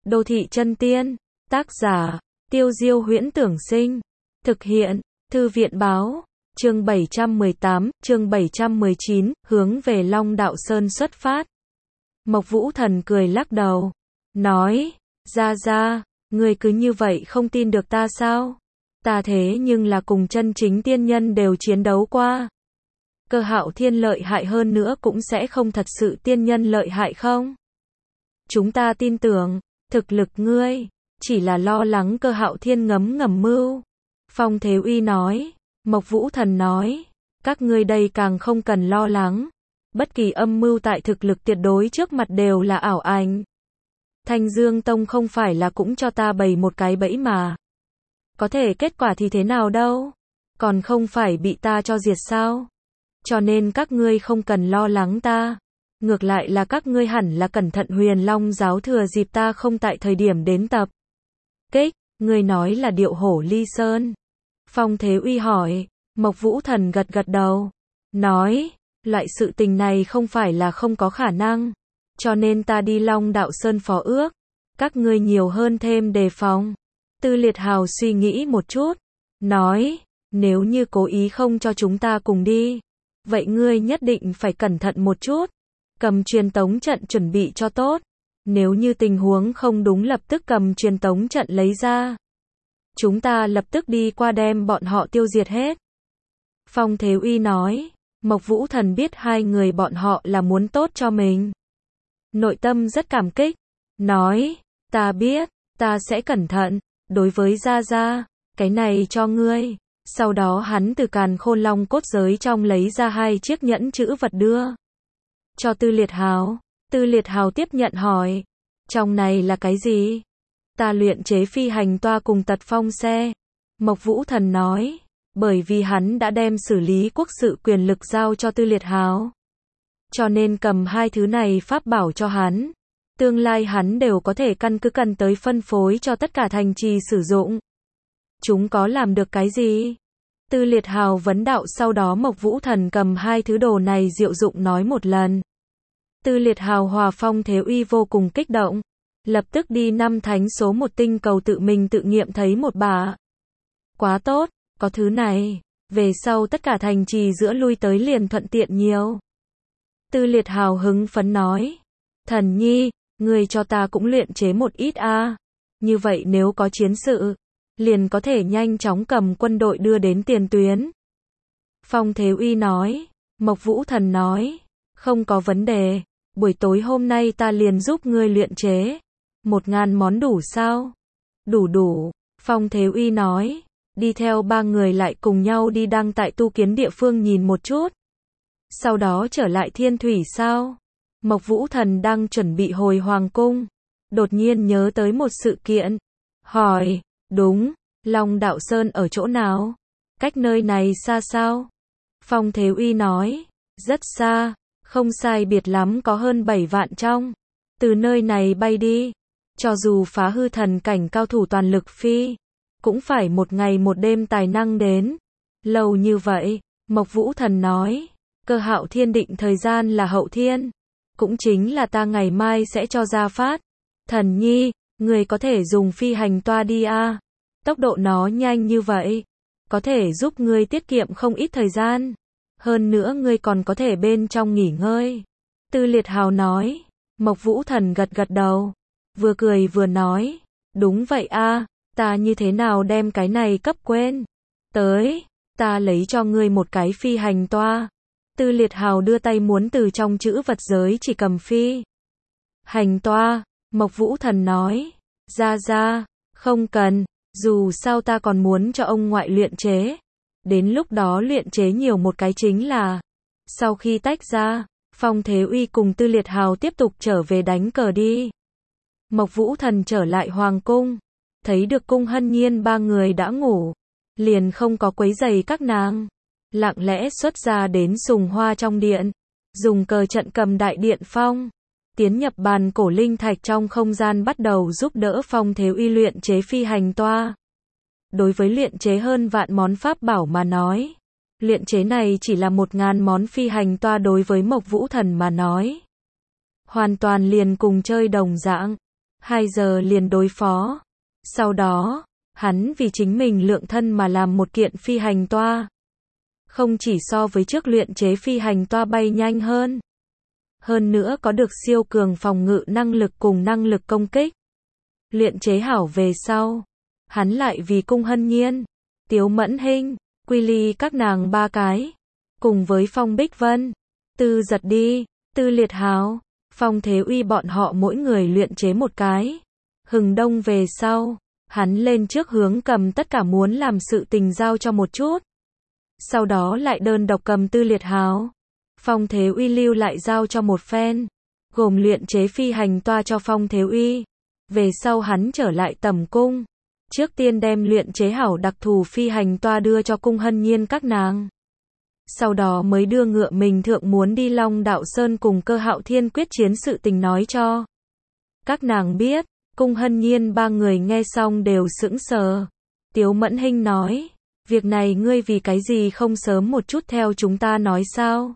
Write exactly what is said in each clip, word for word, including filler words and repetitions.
Đô thị chân tiên, tác giả, Tiêu Diêu Huyễn Tưởng Sinh, thực hiện, Thư viện Báo, chương bảy trăm mười tám, chương bảy trăm mười chín, hướng về Long Đạo Sơn xuất phát. Mộc Vũ Thần cười lắc đầu, nói, ra ra, ngươi cứ như vậy không tin được ta sao? Ta thế nhưng là cùng chân chính tiên nhân đều chiến đấu qua. Cơ Hạo Thiên lợi hại hơn nữa cũng sẽ không thật sự tiên nhân lợi hại không? Chúng ta tin tưởng, thực lực ngươi, chỉ là lo lắng Cơ Hạo Thiên ngấm ngầm mưu. Phong Thế Uy nói, Mộc Vũ Thần nói, các ngươi đây càng không cần lo lắng. Bất kỳ âm mưu tại thực lực tuyệt đối trước mặt đều là ảo ảnh. Thanh Dương Tông không phải là cũng cho ta bày một cái bẫy mà. Có thể kết quả thì thế nào đâu, còn không phải bị ta cho diệt sao? Cho nên các ngươi không cần lo lắng ta. Ngược lại là các ngươi hẳn là cẩn thận Huyền Long giáo thừa dịp ta không tại thời điểm đến tập kích. Ngươi nói là Điệu Hổ Ly Sơn. Phong Thế Uy hỏi. Mộc Vũ Thần gật gật đầu, nói, loại sự tình này không phải là không có khả năng. Cho nên ta đi Long Đạo Sơn phó ước. Các ngươi nhiều hơn thêm đề phòng. Tư Liệt Hào suy nghĩ một chút, nói, nếu như cố ý không cho chúng ta cùng đi, vậy ngươi nhất định phải cẩn thận một chút. Cầm truyền tống trận chuẩn bị cho tốt. Nếu như tình huống không đúng lập tức cầm truyền tống trận lấy ra. Chúng ta lập tức đi qua đem bọn họ tiêu diệt hết. Phong Thế Uy nói, Mộc Vũ Thần biết hai người bọn họ là muốn tốt cho mình. Nội tâm rất cảm kích, nói, ta biết, ta sẽ cẩn thận, đối với Gia Gia, cái này cho ngươi. Sau đó hắn từ Càn Khôn Long cốt giới trong lấy ra hai chiếc nhẫn chữ vật đưa cho Tư Liệt Hào. Tư Liệt Hào tiếp nhận hỏi, trong này là cái gì? Ta luyện chế phi hành toa cùng tật phong xe. Mộc Vũ Thần nói, bởi vì hắn đã đem xử lý quốc sự quyền lực giao cho Tư Liệt Hào, cho nên cầm hai thứ này pháp bảo cho hắn. Tương lai hắn đều có thể căn cứ cần tới phân phối cho tất cả thành trì sử dụng. Chúng có làm được cái gì? Tư Liệt Hào vấn đạo. Sau đó Mộc Vũ Thần cầm hai thứ đồ này diệu dụng nói một lần. Tư Liệt Hào hòa Phong Thế Uy vô cùng kích động, lập tức đi năm thánh số một tinh cầu tự mình tự nghiệm thấy một bà. Quá tốt, có thứ này, về sau tất cả thành trì giữa lui tới liền thuận tiện nhiều. Tư Liệt Hào hứng phấn nói, Thần Nhi, ngươi cho ta cũng luyện chế một ít a, như vậy nếu có chiến sự, liền có thể nhanh chóng cầm quân đội đưa đến tiền tuyến. Phong Thế Uy nói. Mộc Vũ Thần nói, không có vấn đề, buổi tối hôm nay ta liền giúp ngươi luyện chế. Một ngàn món đủ sao? Đủ đủ, Phong Thế Uy nói, đi theo ba người lại cùng nhau đi đăng tại tu kiến địa phương nhìn một chút. Sau đó trở lại Thiên Thủy sao? Mộc Vũ Thần đang chuẩn bị hồi Hoàng Cung, đột nhiên nhớ tới một sự kiện, hỏi, đúng, Long Đạo Sơn ở chỗ nào? Cách nơi này xa sao? Phong Thế Uy nói, rất xa, không sai biệt lắm có hơn bảy vạn trong. Từ nơi này bay đi, cho dù phá hư thần cảnh cao thủ toàn lực phi, cũng phải một ngày một đêm tài năng đến. Lâu như vậy, Mộc Vũ Thần nói, Cơ Hạo Thiên định thời gian là hậu thiên, cũng chính là ta ngày mai sẽ cho ra phát. Thần Nhi, người có thể dùng phi hành toa đi a. Tốc độ nó nhanh như vậy, có thể giúp ngươi tiết kiệm không ít thời gian. Hơn nữa ngươi còn có thể bên trong nghỉ ngơi. Tư Liệt Hào nói. Mộc Vũ Thần gật gật đầu, vừa cười vừa nói, đúng vậy a, ta như thế nào đem cái này cấp quên. Tới, ta lấy cho ngươi một cái phi hành toa. Tư Liệt Hào đưa tay muốn từ trong chữ vật giới chỉ cầm phi hành toa. Mộc Vũ Thần nói, ra ra, không cần, dù sao ta còn muốn cho ông ngoại luyện chế. Đến lúc đó luyện chế nhiều một cái chính là. Sau khi tách ra, Phong Thế Uy cùng Tư Liệt Hào tiếp tục trở về đánh cờ đi. Mộc Vũ Thần trở lại Hoàng Cung, thấy được Cung Hân Nhiên ba người đã ngủ, liền không có quấy rầy các nàng, lặng lẽ xuất ra đến Sùng Hoa trong điện, dùng cờ trận cầm đại điện phong, tiến nhập bàn cổ linh thạch trong không gian bắt đầu giúp đỡ Phong Thế Uy luyện chế phi hành toa. Đối với luyện chế hơn vạn món pháp bảo mà nói, luyện chế này chỉ là một ngàn món phi hành toa đối với Mộc Vũ Thần mà nói. Hoàn toàn liền cùng chơi đồng dạng. hai giờ liền đối phó. Sau đó, hắn vì chính mình lượng thân mà làm một kiện phi hành toa. Không chỉ so với trước luyện chế phi hành toa bay nhanh hơn. Hơn nữa có được siêu cường phòng ngự năng lực cùng năng lực công kích. Luyện chế hảo về sau. Hắn lại vì Cung Hân Nhiên, Tiếu Mẫn Hinh, Quy Ly các nàng ba cái. Cùng với Phong Bích Vân, Tư Giật Đi, Tư Liệt Hào, Phong Thế Uy bọn họ mỗi người luyện chế một cái. Hừng đông về sau, hắn lên trước hướng cầm tất cả muốn làm sự tình giao cho một chút. Sau đó lại đơn độc cầm Tư Liệt Hào. Phong Thế Uy lưu lại giao cho một phen. Gồm luyện chế phi hành toa cho Phong Thế Uy. Về sau hắn trở lại tầm cung. Trước tiên đem luyện chế hảo đặc thù phi hành toa đưa cho Cung Hân Nhiên các nàng. Sau đó mới đưa ngựa mình thượng muốn đi Long Đạo Sơn cùng Cơ Hạo Thiên quyết chiến sự tình nói cho các nàng biết. Cung Hân Nhiên ba người nghe xong đều sững sờ. Tiếu Mẫn Hinh nói, việc này ngươi vì cái gì không sớm một chút theo chúng ta nói sao?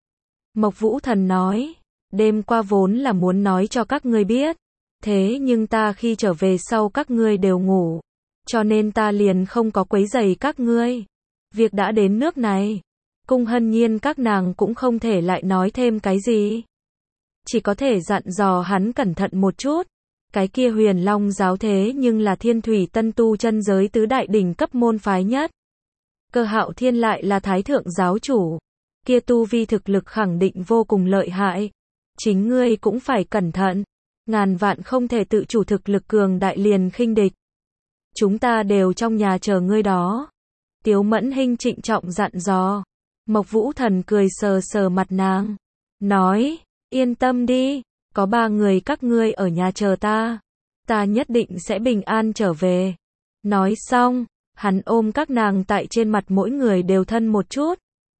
Mộc Vũ Thần nói, đêm qua vốn là muốn nói cho các ngươi biết, thế nhưng ta khi trở về sau các ngươi đều ngủ, cho nên ta liền không có quấy rầy các ngươi. Việc đã đến nước này, Cung Hân Nhiên các nàng cũng không thể lại nói thêm cái gì. Chỉ có thể dặn dò hắn cẩn thận một chút. Cái kia Huyền Long giáo thế nhưng là Thiên Thủy Tân tu chân giới tứ đại đỉnh cấp môn phái nhất. Cơ Hạo Thiên lại là Thái thượng giáo chủ. Kia tu vi thực lực khẳng định vô cùng lợi hại. Chính ngươi cũng phải cẩn thận. Ngàn vạn không thể tự chủ thực lực cường đại liền khinh địch. Chúng ta đều trong nhà chờ ngươi đó. Tiếu Mẫn Hinh trịnh trọng dặn dò. Mộc Vũ Thần cười sờ sờ mặt nàng. Nói, yên tâm đi. Có ba người các ngươi ở nhà chờ ta. Ta nhất định sẽ bình an trở về. Nói xong, hắn ôm các nàng tại trên mặt mỗi người đều thân một chút.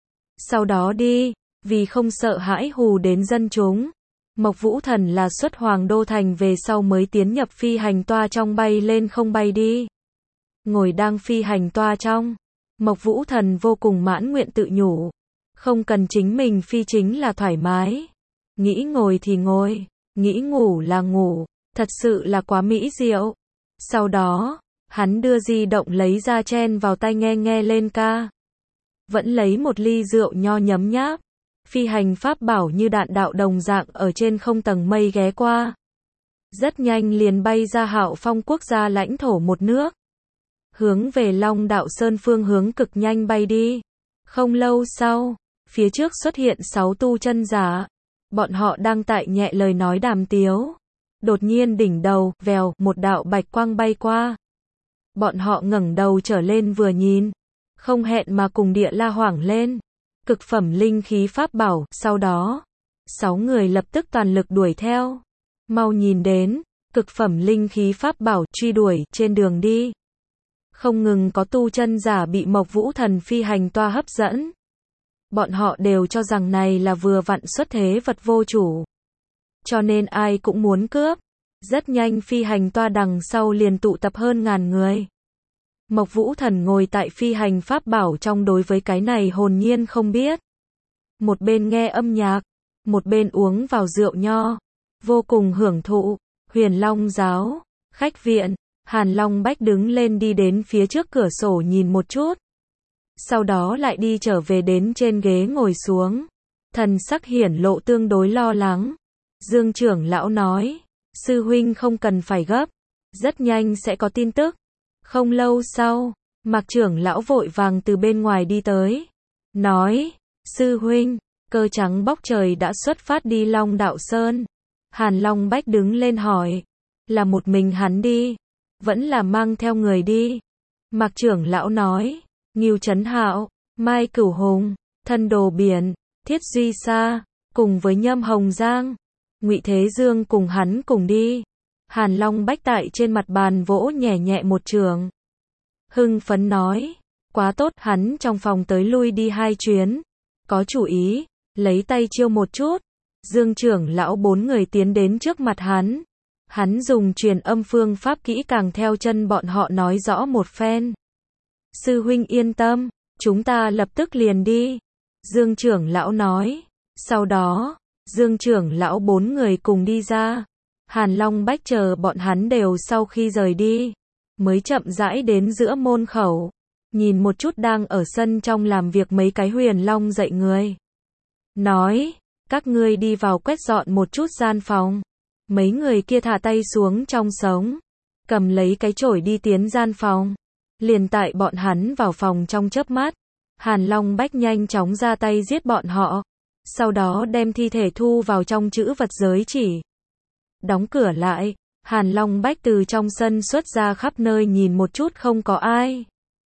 Sau đó đi, vì không sợ hãi hù đến dân chúng. Mộc Vũ Thần là xuất Hoàng Đô Thành về sau mới tiến nhập phi hành toa trong bay lên không bay đi. Ngồi đang phi hành toa trong. Mộc Vũ Thần vô cùng mãn nguyện tự nhủ. Không cần chính mình phi chính là thoải mái. Nghĩ ngồi thì ngồi, nghĩ ngủ là ngủ, thật sự là quá mỹ diệu. Sau đó, hắn đưa di động lấy ra chen vào tai nghe nghe lên ca. Vẫn lấy một ly rượu nho nhấm nháp. Phi hành pháp bảo như đạn đạo đồng dạng ở trên không tầng mây ghé qua. Rất nhanh liền bay ra Hạo Phong quốc gia lãnh thổ một nước. Hướng về Long Đạo Sơn phương hướng cực nhanh bay đi. Không lâu sau, phía trước xuất hiện sáu tu chân giả. Bọn họ đang tại nhẹ lời nói đàm tiếu. Đột nhiên đỉnh đầu, vèo, một đạo bạch quang bay qua. Bọn họ ngẩng đầu trở lên vừa nhìn. Không hẹn mà cùng địa la hoảng lên. Cực phẩm linh khí pháp bảo, sau đó. Sáu người lập tức toàn lực đuổi theo. Mau nhìn đến, cực phẩm linh khí pháp bảo, truy đuổi, trên đường đi. Không ngừng có tu chân giả bị Mộc Vũ Thần phi hành toa hấp dẫn. Bọn họ đều cho rằng này là vừa vặn xuất thế vật vô chủ. Cho nên ai cũng muốn cướp. Rất nhanh phi hành toa đằng sau liền tụ tập hơn ngàn người. Mộc Vũ Thần ngồi tại phi hành pháp bảo trong đối với cái này hồn nhiên không biết. Một bên nghe âm nhạc, một bên uống vào rượu nho. Vô cùng hưởng thụ. Huyền Long giáo, khách viện, Hàn Long Bách đứng lên đi đến phía trước cửa sổ nhìn một chút. Sau đó lại đi trở về đến trên ghế ngồi xuống. Thần sắc hiển lộ tương đối lo lắng. Dương trưởng lão nói, sư huynh không cần phải gấp. Rất nhanh sẽ có tin tức. Không lâu sau, Mạc trưởng lão vội vàng từ bên ngoài đi tới. Nói, sư huynh, cơ trắng bóc trời đã xuất phát đi Long Đạo Sơn. Hàn Long Bách đứng lên hỏi, là một mình hắn đi, vẫn là mang theo người đi. Mạc trưởng lão nói, Ngưu Trấn Hạo, Mai Cửu Hùng, Thân Đồ Biển, Thiết Duy Sa, cùng với Nhâm Hồng Giang, Ngụy Thế Dương cùng hắn cùng đi. Hàn Long Bách tại trên mặt bàn vỗ nhẹ nhẹ một trường. Hưng phấn nói, quá tốt, hắn trong phòng tới lui đi hai chuyến. Có chủ ý, lấy tay chiêu một chút. Dương trưởng lão bốn người tiến đến trước mặt hắn. Hắn dùng truyền âm phương pháp kỹ càng theo chân bọn họ nói rõ một phen. Sư huynh yên tâm, chúng ta lập tức liền đi. Dương trưởng lão nói. Sau đó, Dương trưởng lão bốn người cùng đi ra. Hàn Long Bách chờ bọn hắn đều sau khi rời đi, mới chậm rãi đến giữa môn khẩu, nhìn một chút đang ở sân trong làm việc mấy cái Huyền Long dạy người. Nói, các ngươi đi vào quét dọn một chút gian phòng. Mấy người kia thả tay xuống trong sống, cầm lấy cái chổi đi tiến gian phòng. Liền tại bọn hắn vào phòng trong chớp mắt, Hàn Long Bách nhanh chóng ra tay giết bọn họ, sau đó đem thi thể thu vào trong trữ vật giới chỉ. Đóng cửa lại, Hàn Long Bách từ trong sân xuất ra khắp nơi nhìn một chút không có ai.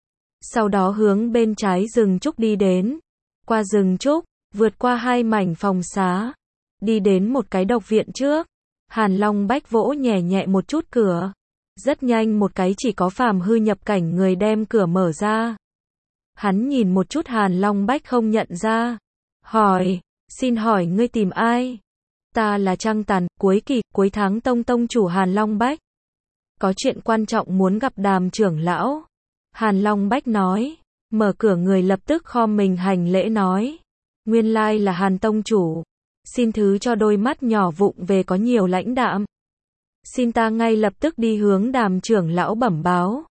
Sau đó hướng bên trái rừng trúc đi đến, qua rừng trúc, vượt qua hai mảnh phòng xá, đi đến một cái độc viện trước. Hàn Long Bách vỗ nhẹ nhẹ một chút cửa. Rất nhanh một cái chỉ có phàm hư nhập cảnh người đem cửa mở ra. Hắn nhìn một chút Hàn Long Bách không nhận ra. Hỏi, xin hỏi ngươi tìm ai? Ta là Trăng Tàn, cuối kỳ, cuối tháng tông tông chủ Hàn Long Bách. Có chuyện quan trọng muốn gặp Đàm trưởng lão. Hàn Long Bách nói, mở cửa người lập tức khom mình hành lễ nói. Nguyên lai là Hàn tông chủ. Xin thứ cho đôi mắt nhỏ vụng về có nhiều lãnh đạm. Xin ta ngay lập tức đi hướng Đàm trưởng lão bẩm báo.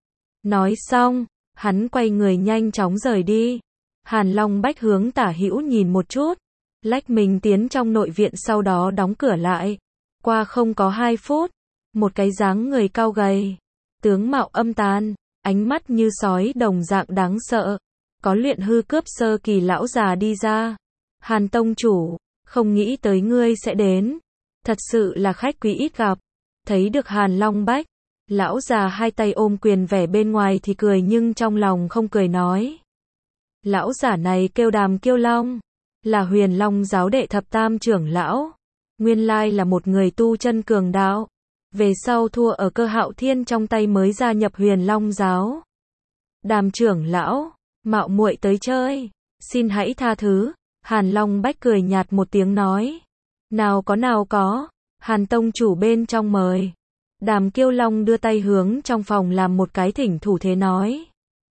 Nói xong, hắn quay người nhanh chóng rời đi. Hàn Long Bách hướng tả hữu nhìn một chút, lách mình tiến trong nội viện sau đó đóng cửa lại. Qua không có hai phút, một cái dáng người cao gầy, tướng mạo âm tàn, ánh mắt như sói đồng dạng đáng sợ, có luyện hư cướp sơ kỳ lão già đi ra. Hàn tông chủ, không nghĩ tới ngươi sẽ đến. Thật sự là khách quý ít gặp. Thấy được Hàn Long Bách, lão già hai tay ôm quyền vẻ bên ngoài thì cười nhưng trong lòng không cười nói. Lão giả này kêu Đàm Kiêu Long, là Huyền Long giáo đệ thập tam trưởng lão. Nguyên lai là một người tu chân cường đạo. Về sau thua ở Cơ Hạo Thiên trong tay mới gia nhập Huyền Long giáo. Đàm trưởng lão, mạo muội tới chơi, xin hãy tha thứ. Hàn Long Bách cười nhạt một tiếng nói. Nào có nào có, Hàn tông chủ bên trong mời. Đàm Kiêu Long đưa tay hướng trong phòng làm một cái thỉnh thủ thế nói.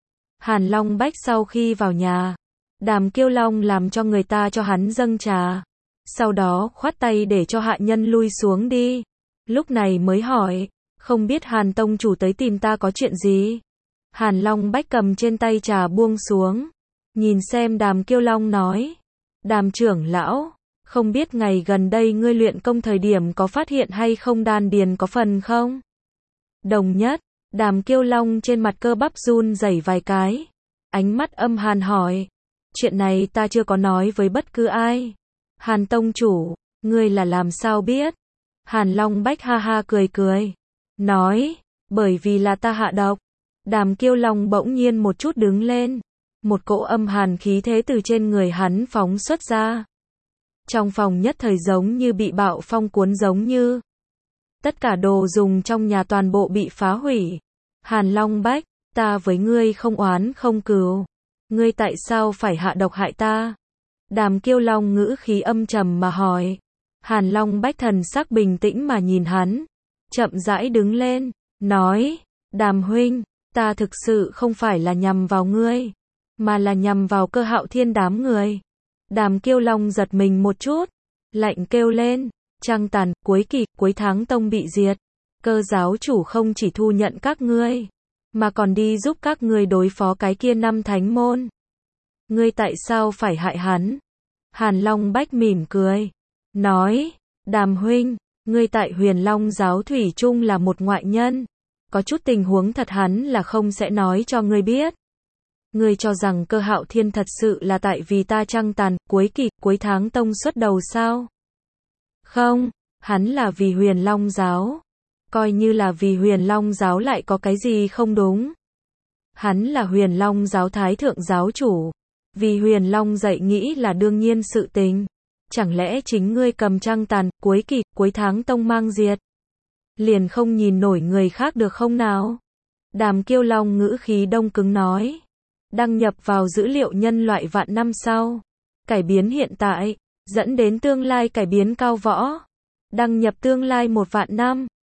Hàn Long Bách sau khi vào nhà, Đàm Kiêu Long làm cho người ta cho hắn dâng trà. Sau đó khoát tay để cho hạ nhân lui xuống đi. Lúc này mới hỏi, không biết Hàn tông chủ tới tìm ta có chuyện gì? Hàn Long Bách cầm trên tay trà buông xuống, nhìn xem Đàm Kiêu Long nói. Đàm trưởng lão, không biết ngày gần đây ngươi luyện công thời điểm có phát hiện hay không đan điền có phần không? Đồng nhất, Đàm Kiêu Long trên mặt cơ bắp run rẩy vài cái. Ánh mắt âm hàn hỏi. Chuyện này ta chưa có nói với bất cứ ai. Hàn tông chủ, ngươi là làm sao biết? Hàn Long Bách ha ha cười cười. Nói, bởi vì là ta hạ độc. Đàm Kiêu Long bỗng nhiên một chút đứng lên. Một cỗ âm hàn khí thế từ trên người hắn phóng xuất ra. Trong phòng nhất thời giống như bị bạo phong cuốn giống như. Tất cả đồ dùng trong nhà toàn bộ bị phá hủy. Hàn Long Bách, ta với ngươi không oán không cừu. Ngươi tại sao phải hạ độc hại ta? Đàm Kiêu Long ngữ khí âm trầm mà hỏi. Hàn Long Bách thần sắc bình tĩnh mà nhìn hắn. Chậm rãi đứng lên, nói. Đàm huynh, ta thực sự không phải là nhằm vào ngươi, mà là nhằm vào Cơ Hạo Thiên đám người. Đàm Kiêu Long giật mình một chút, lạnh kêu lên. Trăng Tàn, cuối kỳ, cuối tháng tông bị diệt. Cơ giáo chủ không chỉ thu nhận các ngươi, mà còn đi giúp các ngươi đối phó cái kia năm thánh môn. Ngươi tại sao phải hại hắn? Hàn Long Bách mỉm cười, nói. Đàm huynh, ngươi tại Huyền Long giáo thủy chung là một ngoại nhân. Có chút tình huống thật hắn là không sẽ nói cho ngươi biết. Ngươi cho rằng Cơ Hạo Thiên thật sự là tại vì ta Trăng Tàn, cuối kỳ, cuối tháng tông xuất đầu sao? Không, hắn là vì Huyền Long giáo. Coi như là vì Huyền Long giáo lại có cái gì không đúng. Hắn là Huyền Long giáo thái thượng giáo chủ. Vì Huyền Long dạy nghĩ là đương nhiên sự tình. Chẳng lẽ chính ngươi cầm Trăng Tàn, cuối kỳ, cuối tháng tông mang diệt? Liền không nhìn nổi người khác được không nào? Đàm Kiêu Long ngữ khí đông cứng nói. Đăng nhập vào dữ liệu nhân loại vạn năm sau. Cải biến hiện tại, dẫn đến tương lai cải biến cao võ. Đăng nhập tương lai một vạn năm.